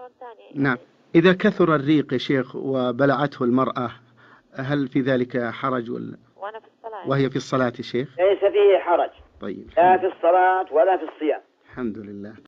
مرة ثانية. نعم. إذا كثر الريق يا شيخ وبلعته المرأة، هل في ذلك حرج وأنا في الصلاة وهي في الصلاة يا شيخ؟ ليس فيه حرج، طيب، لا في الصلاة ولا في الصيام. الحمد لله.